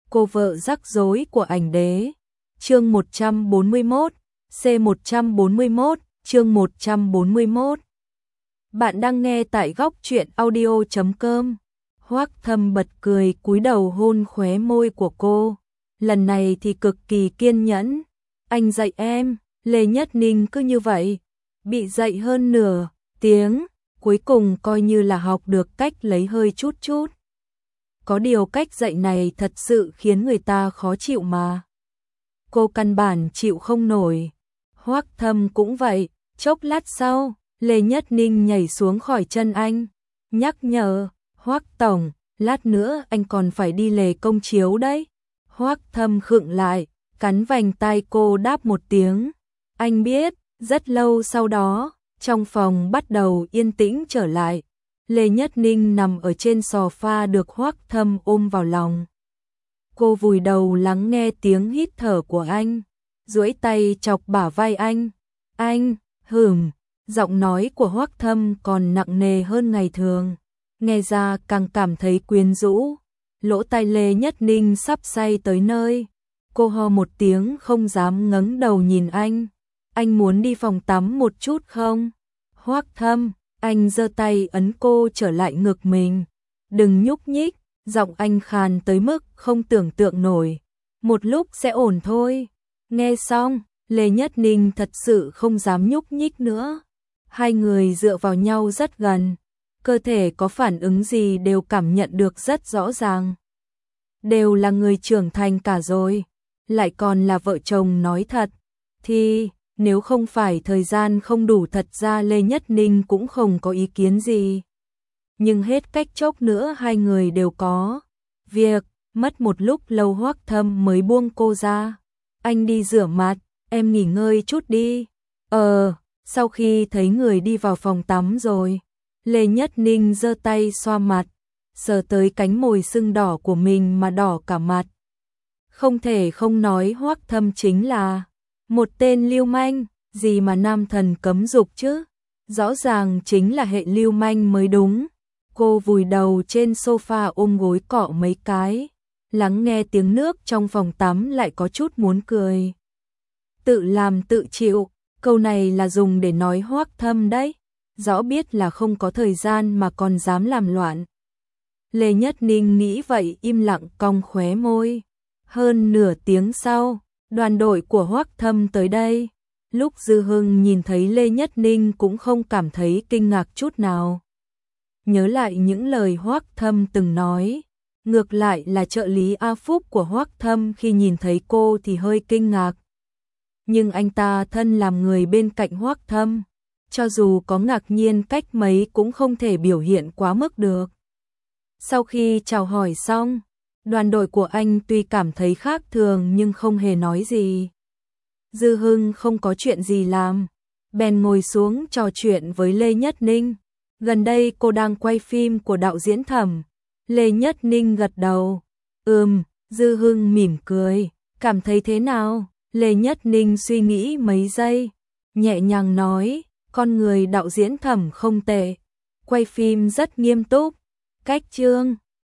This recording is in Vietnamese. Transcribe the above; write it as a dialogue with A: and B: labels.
A: Cô vợ rắc rối của ảnh đế. Chương 141, C141, chương 141. Bạn đang nghe tại góc truyện audio.com. Hoắc Thâm bật cười cúi đầu hôn khóe môi của cô. Lần này thì cực kỳ kiên nhẫn. Anh dạy em, Lê Nhất Ninh cứ như vậy. Bị dạy hơn nửa tiếng, cuối cùng coi như là học được cách lấy hơi chút chút. Có điều cách dạy này thật sự khiến người ta khó chịu mà. Cô căn bản chịu không nổi. Hoắc Thâm cũng vậy, chốc lát sau, Lê Nhất Ninh nhảy xuống khỏi chân anh, nhắc nhở, Hoắc tổng, lát nữa anh còn phải đi lề công chiếu đấy. Hoắc Thâm khựng lại, cắn vành tai cô đáp một tiếng. Anh biết. Rất lâu sau đó, trong phòng bắt đầu yên tĩnh trở lại. Lê Nhất Ninh nằm ở trên sofa được Hoắc Thâm ôm vào lòng. Cô vùi đầu lắng nghe tiếng hít thở của anh, duỗi tay chọc bả vai anh. Anh, giọng nói của Hoắc Thâm còn nặng nề hơn ngày thường, nghe ra càng cảm thấy quyến rũ. Lỗ tai Lê Nhất Ninh sắp say tới nơi. Cô ho một tiếng không dám ngẩng đầu nhìn anh. Anh muốn đi phòng tắm một chút không? Hoắc Thâm, anh giơ tay ấn cô trở lại ngực mình. Đừng nhúc nhích, giọng anh khàn tới mức không tưởng tượng nổi. Một lúc sẽ ổn thôi. Nghe xong, Lê Nhất Ninh thật sự không dám nhúc nhích nữa. Hai người dựa vào nhau rất gần. Cơ thể có phản ứng gì đều cảm nhận được rất rõ ràng. Đều là người trưởng thành cả rồi. Lại còn là vợ chồng nói thật. Thì nếu không phải thời gian không đủ thật ra Lê Nhất Ninh cũng không có ý kiến gì. Nhưng hết cách chốc nữa hai người đều có việc, mất một lúc lâu Hoắc Thâm mới buông cô ra. Anh đi rửa mặt, em nghỉ ngơi chút đi. Sau khi thấy người đi vào phòng tắm rồi, Lê Nhất Ninh giơ tay xoa mặt, sờ tới cánh môi sưng đỏ của mình mà đỏ cả mặt. Không thể không nói Hoắc Thâm chính là một tên lưu manh, gì mà nam thần cấm dục chứ, rõ ràng chính là hệ lưu manh mới đúng. Cô vùi đầu trên sofa ôm gối cọ mấy cái, lắng nghe tiếng nước trong phòng tắm lại có chút muốn cười. Tự làm tự chịu, câu này là dùng để nói Hoắc Thâm đấy, rõ biết là không có thời gian mà còn dám làm loạn. Lê Nhất Ninh nghĩ vậy im lặng cong khóe môi. Hơn nửa tiếng sau, đoàn đội của Hoắc Thâm tới đây. Lúc Dư Hưng nhìn thấy Lê Nhất Ninh cũng không cảm thấy kinh ngạc chút nào. Nhớ lại những lời Hoắc Thâm từng nói, ngược lại là trợ lý A Phúc của Hoắc Thâm khi nhìn thấy cô thì hơi kinh ngạc. Nhưng anh ta thân làm người bên cạnh Hoắc Thâm, cho dù có ngạc nhiên cách mấy cũng không thể biểu hiện quá mức được. Sau khi chào hỏi xong, đoàn đội của anh tuy cảm thấy khác thường nhưng không hề nói gì. Dư Hưng không có chuyện gì làm, bèn ngồi xuống trò chuyện với Lê Nhất Ninh. Gần đây cô đang quay phim của đạo diễn Thẩm. Lê Nhất Ninh gật đầu. Dư Hưng mỉm cười. Cảm thấy thế nào? Lê Nhất Ninh suy nghĩ mấy giây, nhẹ nhàng nói, con người đạo diễn Thẩm không tệ. Quay phim rất nghiêm túc, cách chương